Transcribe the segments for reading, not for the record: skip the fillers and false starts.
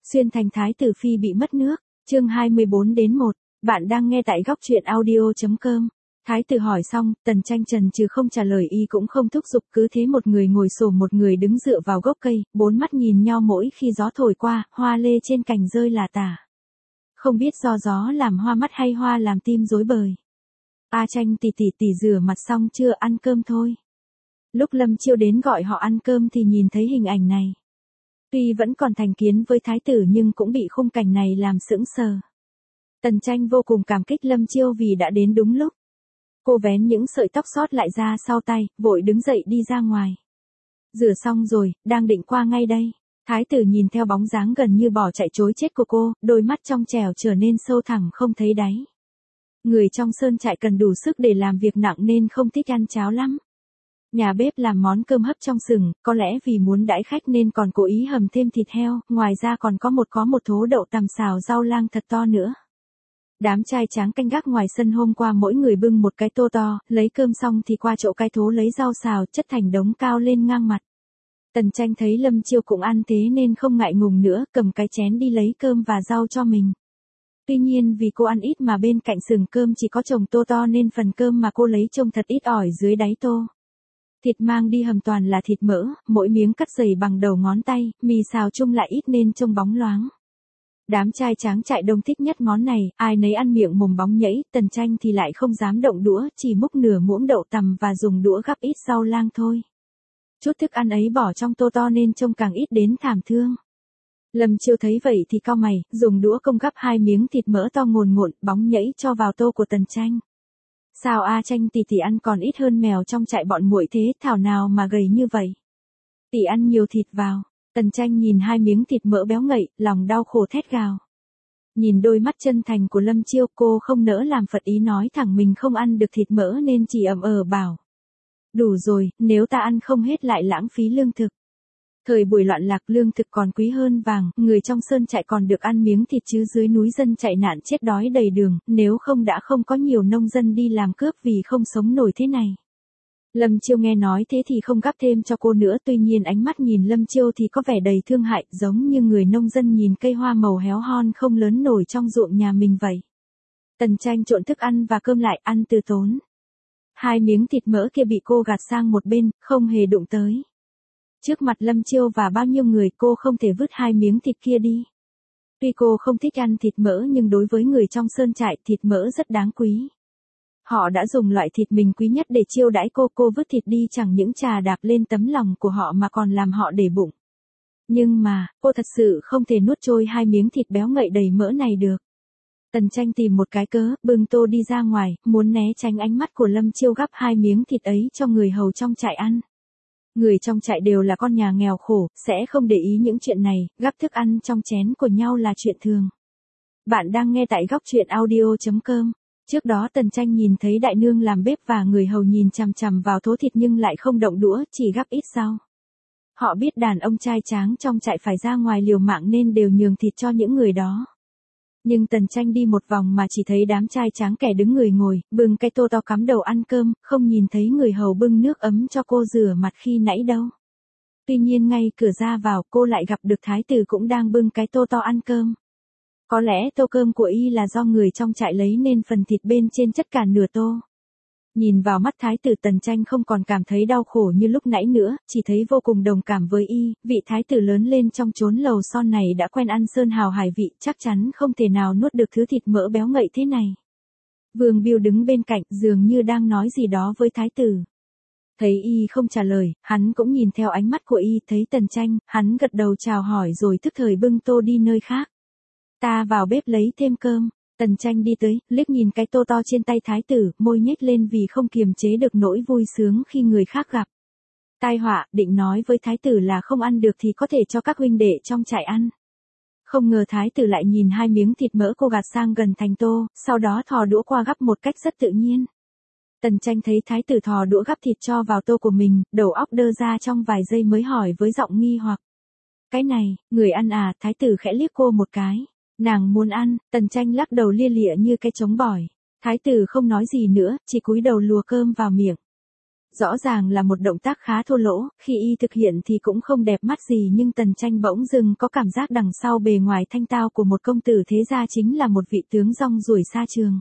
Xuyên thành thái tử phi bị mất nước, chương 24-1, bạn đang nghe tại góc truyện audio.com. Thái tử hỏi xong, Tần Tranh trần trừ không trả lời y cũng không thúc giục, cứ thế một người ngồi xổm một người đứng dựa vào gốc cây, bốn mắt nhìn nhau mỗi khi gió thổi qua, hoa lê trên cành rơi lả tả. Không biết do gió làm hoa mắt hay hoa làm tim rối bời. A Tranh tỷ rửa mặt xong chưa, ăn cơm thôi. Lúc Lâm Chiêu đến gọi họ ăn cơm thì nhìn thấy hình ảnh này. Tuy vẫn còn thành kiến với thái tử nhưng cũng bị khung cảnh này làm sững sờ. Tần Tranh vô cùng cảm kích Lâm Chiêu vì đã đến đúng lúc. Cô vén những sợi tóc sót lại ra sau tay, vội đứng dậy đi ra ngoài. Rửa xong rồi, đang định qua ngay đây. Thái tử nhìn theo bóng dáng gần như bỏ chạy trối chết của cô, đôi mắt trong trẻo trở nên sâu thẳm không thấy đáy. Người trong sơn trại cần đủ sức để làm việc nặng nên không thích ăn cháo lắm. Nhà bếp làm món cơm hấp trong sừng, có lẽ vì muốn đãi khách nên còn cố ý hầm thêm thịt heo, ngoài ra còn có một thố đậu tằm xào rau lang thật to nữa. Đám trai tráng canh gác ngoài sân hôm qua mỗi người bưng một cái tô to, lấy cơm xong thì qua chỗ cái thố lấy rau xào chất thành đống cao lên ngang mặt. Tần Tranh thấy Lâm Chiêu cũng ăn thế nên không ngại ngùng nữa, cầm cái chén đi lấy cơm và rau cho mình. Tuy nhiên vì cô ăn ít mà bên cạnh sừng cơm chỉ có chồng tô to nên phần cơm mà cô lấy trông thật ít ỏi dưới đáy tô. Thịt mang đi hầm toàn là thịt mỡ, mỗi miếng cắt dày bằng đầu ngón tay, mì xào chung lại ít nên trông bóng loáng. Đám trai tráng trại đông thích nhất món này, ai nấy ăn miệng mồm bóng nhảy, Tần Tranh thì lại không dám động đũa, chỉ múc nửa muỗng đậu tằm và dùng đũa gắp ít rau lang thôi. Chút thức ăn ấy bỏ trong tô to nên trông càng ít đến thảm thương. Lâm Chiêu thấy vậy thì cau mày, dùng đũa công gắp 2 miếng thịt mỡ to ngồn ngộn, bóng nhảy cho vào tô của Tần Tranh. Sao A Tranh tỷ ăn còn ít hơn mèo trong trại bọn muội thế, thảo nào mà gầy như vậy. Tỷ ăn nhiều thịt vào. Tần Tranh nhìn 2 miếng thịt mỡ béo ngậy, lòng đau khổ thét gào. Nhìn đôi mắt chân thành của Lâm Chiêu, cô không nỡ làm phật ý nói thẳng mình không ăn được thịt mỡ nên chỉ bảo. Đủ rồi, nếu ta ăn không hết lại lãng phí lương thực. Thời buổi loạn lạc lương thực còn quý hơn vàng, người trong sơn trại còn được ăn miếng thịt chứ dưới núi dân chạy nạn chết đói đầy đường, nếu không đã không có nhiều nông dân đi làm cướp vì không sống nổi thế này. Lâm Chiêu nghe nói thế thì không gắp thêm cho cô nữa, tuy nhiên ánh mắt nhìn Lâm Chiêu thì có vẻ đầy thương hại, giống như người nông dân nhìn cây hoa màu héo hon không lớn nổi trong ruộng nhà mình vậy. Tần Tranh trộn thức ăn và cơm lại, ăn từ tốn. 2 miếng thịt mỡ kia bị cô gạt sang một bên, không hề đụng tới. Trước mặt Lâm Chiêu và bao nhiêu người cô không thể vứt 2 miếng thịt kia đi. Tuy cô không thích ăn thịt mỡ nhưng đối với người trong sơn trại thịt mỡ rất đáng quý. Họ đã dùng loại thịt mình quý nhất để chiêu đãi cô vứt thịt đi chẳng những chà đạp lên tấm lòng của họ mà còn làm họ để bụng. Nhưng mà, cô thật sự không thể nuốt trôi 2 miếng thịt béo ngậy đầy mỡ này được. Tần Tranh tìm một cái cớ, bưng tô đi ra ngoài, muốn né tránh ánh mắt của Lâm Chiêu gắp 2 miếng thịt ấy cho người hầu trong trại ăn. Người trong trại đều là con nhà nghèo khổ, sẽ không để ý những chuyện này, gắp thức ăn trong chén của nhau là chuyện thường. Bạn đang nghe tại góc truyện audio.com. Trước đó Tần Tranh nhìn thấy đại nương làm bếp và người hầu nhìn chằm chằm vào thố thịt nhưng lại không động đũa, chỉ gắp ít rau. Họ biết đàn ông trai tráng trong trại phải ra ngoài liều mạng nên đều nhường thịt cho những người đó. Nhưng Tần Tranh đi một vòng mà chỉ thấy đám trai tráng kẻ đứng người ngồi, bưng cái tô to cắm đầu ăn cơm, không nhìn thấy người hầu bưng nước ấm cho cô rửa mặt khi nãy đâu. Tuy nhiên ngay cửa ra vào cô lại gặp được thái tử cũng đang bưng cái tô to ăn cơm. Có lẽ tô cơm của y là do người trong trại lấy nên phần thịt bên trên chất cả nửa tô. Nhìn vào mắt thái tử, Tần Tranh không còn cảm thấy đau khổ như lúc nãy nữa, chỉ thấy vô cùng đồng cảm với y, vị thái tử lớn lên trong chốn lầu son này đã quen ăn sơn hào hải vị, chắc chắn không thể nào nuốt được thứ thịt mỡ béo ngậy thế này. Vương Biêu đứng bên cạnh, dường như đang nói gì đó với thái tử. Thấy y không trả lời, hắn cũng nhìn theo ánh mắt của y, thấy Tần Tranh, hắn gật đầu chào hỏi rồi thức thời bưng tô đi nơi khác. Ta vào bếp lấy thêm cơm. Tần Tranh đi tới, liếc nhìn cái tô to trên tay thái tử, môi nhếch lên vì không kiềm chế được nỗi vui sướng khi người khác gặp. Tai họa, định nói với thái tử là không ăn được thì có thể cho các huynh đệ trong trại ăn. Không ngờ thái tử lại nhìn 2 miếng thịt mỡ cô gạt sang gần thành tô, sau đó thò đũa qua gắp một cách rất tự nhiên. Tần Tranh thấy thái tử thò đũa gắp thịt cho vào tô của mình, đầu óc đơ ra trong vài giây mới hỏi với giọng nghi hoặc. Cái này, người ăn à? Thái tử khẽ liếc cô một cái. Nàng muốn ăn. Tần Tranh lắc đầu lia lịa như cái trống bỏi. Thái tử không nói gì nữa, chỉ cúi đầu lùa cơm vào miệng. Rõ ràng là một động tác khá thô lỗ, khi y thực hiện thì cũng không đẹp mắt gì nhưng Tần Tranh bỗng dưng có cảm giác đằng sau bề ngoài thanh tao của một công tử thế gia chính là một vị tướng rong ruổi xa trường.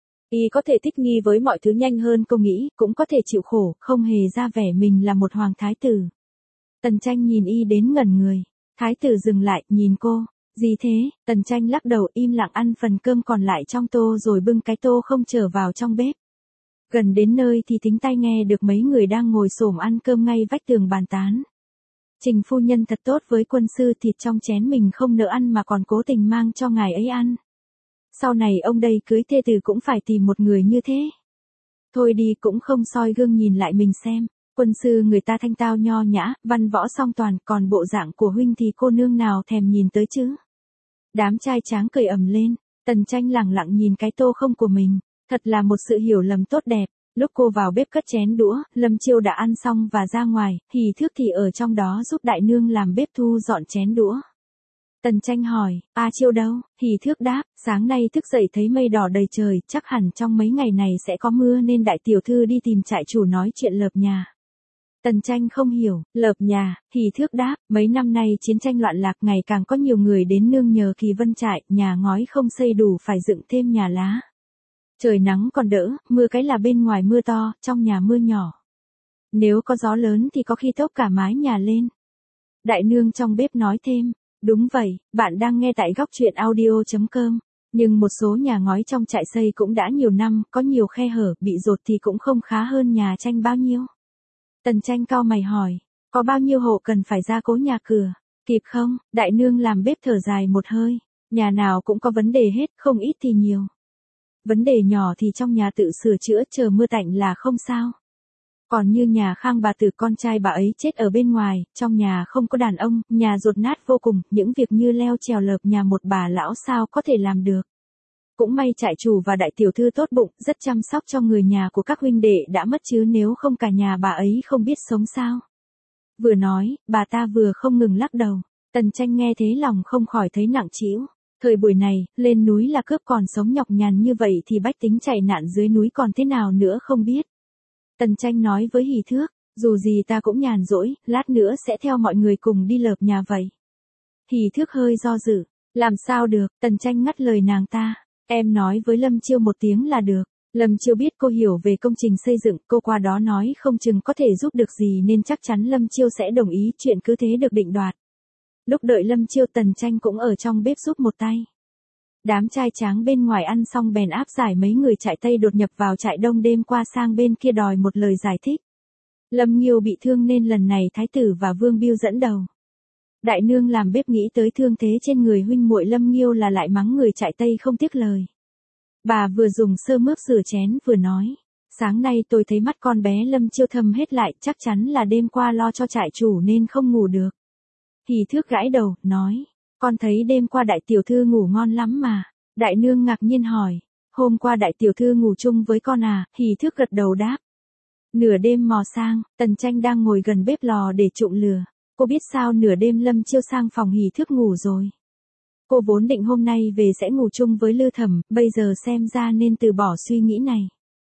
Y có thể thích nghi với mọi thứ nhanh hơn cô nghĩ, cũng có thể chịu khổ, không hề ra vẻ mình là một hoàng thái tử. Tần Tranh nhìn y đến ngẩn người. Thái tử dừng lại, nhìn cô. Gì thế? Tần Tranh lắc đầu im lặng ăn phần cơm còn lại trong tô rồi bưng cái tô không trở vào trong bếp. Gần đến nơi thì thính tai nghe được mấy người đang ngồi xổm ăn cơm ngay vách tường bàn tán. Trình phu nhân thật tốt với quân sư, thịt trong chén mình không nỡ ăn mà còn cố tình mang cho ngài ấy ăn. Sau này ông đây cưới thê tử cũng phải tìm một người như thế. Thôi đi, cũng không soi gương nhìn lại mình xem. Quân sư người ta thanh tao nho nhã, văn võ song toàn, còn bộ dạng của huynh thì cô nương nào thèm nhìn tới chứ. Đám trai tráng cười ầm lên. Tần Tranh lẳng lặng nhìn cái tô không của mình. Thật là một sự hiểu lầm tốt đẹp. Lúc cô vào bếp cất chén đũa, Lâm Chiêu đã ăn xong và ra ngoài, Hỉ Thước thì ở trong đó giúp đại nương làm bếp thu dọn chén đũa. Tần Tranh hỏi, A Chiêu đâu? Hỉ Thước đáp, sáng nay thức dậy thấy mây đỏ đầy trời, chắc hẳn trong mấy ngày này sẽ có mưa nên đại tiểu thư đi tìm trại chủ nói chuyện lợp nhà. Tần Tranh không hiểu, lợp nhà, Hỉ Thước đáp, mấy năm nay chiến tranh loạn lạc ngày càng có nhiều người đến nương nhờ Kỳ Vân trại, nhà ngói không xây đủ phải dựng thêm nhà lá. Trời nắng còn đỡ, mưa cái là bên ngoài mưa to, trong nhà mưa nhỏ. Nếu có gió lớn thì có khi tốc cả mái nhà lên. Đại nương trong bếp nói thêm, đúng vậy, bạn đang nghe tại góc truyện audio.com. Nhưng một số nhà ngói trong trại xây cũng đã nhiều năm, có nhiều khe hở, bị dột thì cũng không khá hơn nhà Tranh bao nhiêu. Tần Tranh cau mày hỏi, có bao nhiêu hộ cần phải gia cố nhà cửa, kịp không? Đại nương làm bếp thở dài một hơi, nhà nào cũng có vấn đề hết, không ít thì nhiều. Vấn đề nhỏ thì trong nhà tự sửa chữa chờ mưa tạnh là không sao. Còn như nhà Khang bà tử con trai bà ấy chết ở bên ngoài, trong nhà không có đàn ông, nhà dột nát vô cùng, những việc như leo trèo lợp nhà một bà lão sao có thể làm được. Cũng may trại chủ và đại tiểu thư tốt bụng, rất chăm sóc cho người nhà của các huynh đệ đã mất chứ nếu không cả nhà bà ấy không biết sống sao. Vừa nói, bà ta vừa không ngừng lắc đầu. Tần Tranh nghe thế lòng không khỏi thấy nặng trĩu. Thời buổi này, lên núi là cướp còn sống nhọc nhằn như vậy thì bách tính chạy nạn dưới núi còn thế nào nữa không biết. Tần Tranh nói với Hỉ Thước, dù gì ta cũng nhàn rỗi, lát nữa sẽ theo mọi người cùng đi lợp nhà vậy. Hỉ Thước hơi do dự, làm sao được, Tần Tranh ngắt lời nàng ta, em nói với Lâm Chiêu một tiếng là được. Lâm Chiêu biết cô hiểu về công trình xây dựng, cô qua đó nói không chừng có thể giúp được gì nên chắc chắn Lâm Chiêu sẽ đồng ý, chuyện cứ thế được định đoạt. Lúc đợi Lâm Chiêu, Tần Tranh cũng ở trong bếp giúp một tay. Đám trai tráng bên ngoài ăn xong bèn áp giải mấy người trại Tây đột nhập vào trại Đông đêm qua sang bên kia đòi một lời giải thích. Lâm Nghiêu bị thương nên lần này Thái tử và Vương Biêu dẫn đầu. Đại nương làm bếp nghĩ tới thương thế trên người huynh muội Lâm Nghiêu là lại mắng người trại Tây không tiếc lời. Bà vừa dùng sơ mướp rửa chén vừa nói, sáng nay tôi thấy mắt con bé Lâm Chiêu thâm hết lại, chắc chắn là đêm qua lo cho trại chủ nên không ngủ được. Hỉ Thước gãi đầu, nói, con thấy đêm qua đại tiểu thư ngủ ngon lắm mà. Đại nương ngạc nhiên hỏi, hôm qua đại tiểu thư ngủ chung với con à? Hỉ Thước gật đầu đáp. Nửa đêm mò sang, Tần Tranh đang ngồi gần bếp lò để trụng lửa. Cô biết sao nửa đêm Lâm Chiêu sang phòng Hỉ Thước ngủ rồi. Cô vốn định hôm nay về sẽ ngủ chung với Lư Thẩm, bây giờ xem ra nên từ bỏ suy nghĩ này.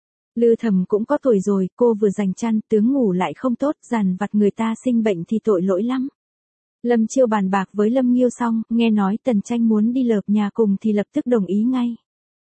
Lư Thẩm cũng có tuổi rồi, cô vừa giành chăn, tướng ngủ lại không tốt, dằn vặt người ta sinh bệnh thì tội lỗi lắm. Lâm Chiêu bàn bạc với Lâm Nghiêu xong, nghe nói Tần Tranh muốn đi lợp nhà cùng thì lập tức đồng ý ngay.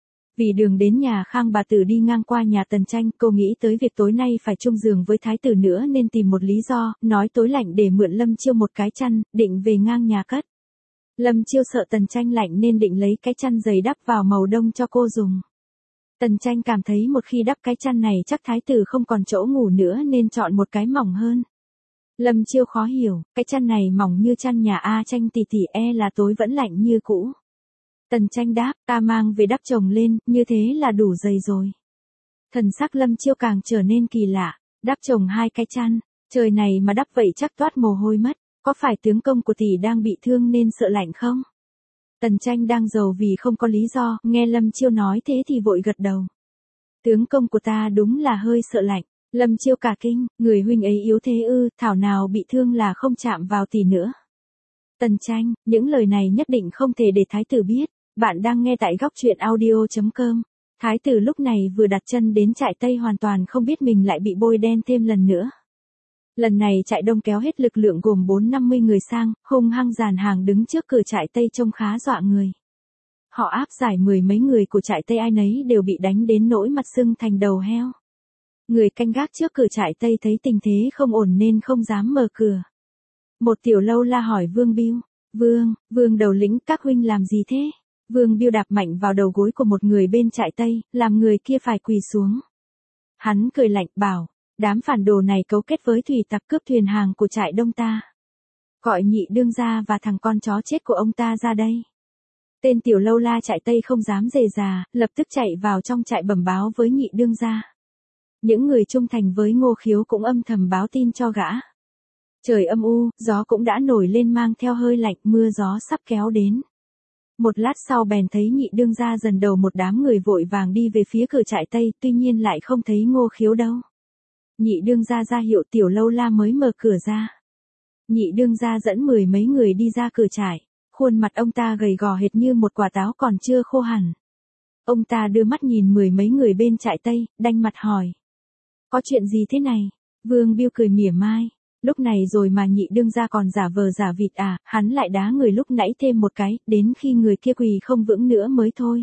Vì đường đến nhà Khang bà tử đi ngang qua nhà Tần Tranh, cô nghĩ tới việc tối nay phải chung giường với thái tử nữa nên tìm một lý do, nói tối lạnh để mượn Lâm Chiêu một cái chăn, định về ngang nhà cất. Lâm Chiêu sợ Tần Tranh lạnh nên định lấy cái chăn dày đắp vào màu đông cho cô dùng. Tần Tranh cảm thấy một khi đắp cái chăn này chắc thái tử không còn chỗ ngủ nữa nên chọn một cái mỏng hơn. Lâm Chiêu khó hiểu, cái chăn này mỏng như chăn nhà A Tranh tỷ tỷ là tối vẫn lạnh như cũ. Tần Tranh đáp, ta mang về đắp chồng lên, như thế là đủ dày rồi. Thần sắc Lâm Chiêu càng trở nên kỳ lạ, đắp chồng hai cái chăn, trời này mà đắp vậy chắc toát mồ hôi mất, có phải tướng công của tỷ đang bị thương nên sợ lạnh không? Tần Tranh đang giàu vì không có lý do, nghe Lâm Chiêu nói thế thì vội gật đầu. Tướng công của ta đúng là hơi sợ lạnh. Lâm Chiêu cả kinh, người huynh ấy yếu thế ư, thảo nào bị thương là không chạm vào tỷ nữa. Tần Tranh, những lời này nhất định không thể để thái tử biết. Bạn đang nghe tại góc truyện audio.com. Thái tử lúc này vừa đặt chân đến trại Tây hoàn toàn không biết mình lại bị bôi đen thêm lần nữa. Lần này trại Đông kéo hết lực lượng gồm 450 người sang, hung hăng dàn hàng đứng trước cửa trại Tây trông khá dọa người. Họ áp giải mười mấy người của trại Tây ai nấy đều bị đánh đến nỗi mặt sưng thành đầu heo. Người canh gác trước cửa trại Tây thấy tình thế không ổn nên không dám mở cửa. Một tiểu lâu la hỏi Vương Biêu, Vương đầu lĩnh các huynh làm gì thế? Vương Biêu đạp mạnh vào đầu gối của một người bên trại Tây, làm người kia phải quỳ xuống. Hắn cười lạnh bảo, đám phản đồ này cấu kết với thủy tặc cướp thuyền hàng của trại Đông ta. Gọi Nhị đương gia và thằng con chó chết của ông ta ra đây. Tên tiểu lâu la trại Tây không dám dề già, lập tức chạy vào trong trại bẩm báo với Nhị đương gia. Những người trung thành với Ngô Khiếu cũng âm thầm báo tin cho gã. Trời âm u, gió cũng đã nổi lên mang theo hơi lạnh, mưa gió sắp kéo đến. Một lát sau bèn thấy Nhị đương gia dần đầu một đám người vội vàng đi về phía cửa trại Tây, tuy nhiên lại không thấy Ngô Khiếu đâu. Nhị đương gia ra hiệu tiểu lâu la mới mở cửa ra. Nhị đương gia dẫn mười mấy người đi ra cửa trại, khuôn mặt ông ta gầy gò hệt như một quả táo còn chưa khô hẳn. Ông ta đưa mắt nhìn mười mấy người bên trại Tây, đanh mặt hỏi. Có chuyện gì thế này? Vương Biêu cười mỉa mai. Lúc này rồi mà Nhị đương gia còn giả vờ giả vịt à, hắn lại đá người lúc nãy thêm một cái, đến khi người kia quỳ không vững nữa mới thôi.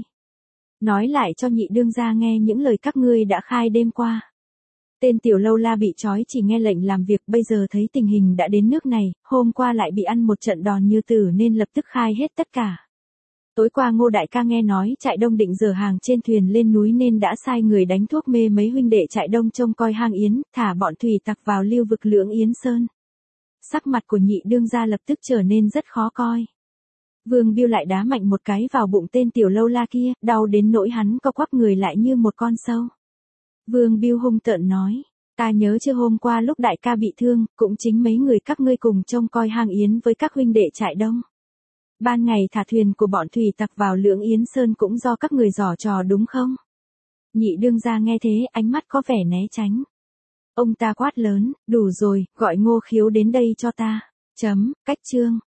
Nói lại cho Nhị đương gia nghe những lời các ngươi đã khai đêm qua. Tên tiểu lâu la bị trói chỉ nghe lệnh làm việc, bây giờ thấy tình hình đã đến nước này, hôm qua lại bị ăn một trận đòn như tử nên lập tức khai hết tất cả. Tối qua Ngô đại ca nghe nói trại Đông định dỡ hàng trên thuyền lên núi nên đã sai người đánh thuốc mê mấy huynh đệ trại Đông trông coi hang yến, thả bọn thủy tặc vào lưu vực Lưỡng Yến Sơn. Sắc mặt của Nhị đương gia lập tức trở nên rất khó coi. Vương Biêu lại đá mạnh một cái vào bụng tên tiểu lâu la kia, đau đến nỗi hắn co quắp người lại như một con sâu. Vương Biêu hung tợn nói, ta nhớ chưa hôm qua lúc đại ca bị thương, cũng chính mấy người các ngươi cùng trông coi hang yến với các huynh đệ trại Đông. Ban ngày thả thuyền của bọn thủy tặc vào Lưỡng Yến Sơn cũng do các người giở trò đúng không? Nhị đương gia nghe thế, ánh mắt có vẻ né tránh. Ông ta quát lớn, đủ rồi, gọi Ngô Khiếu đến đây cho ta. Cách chương.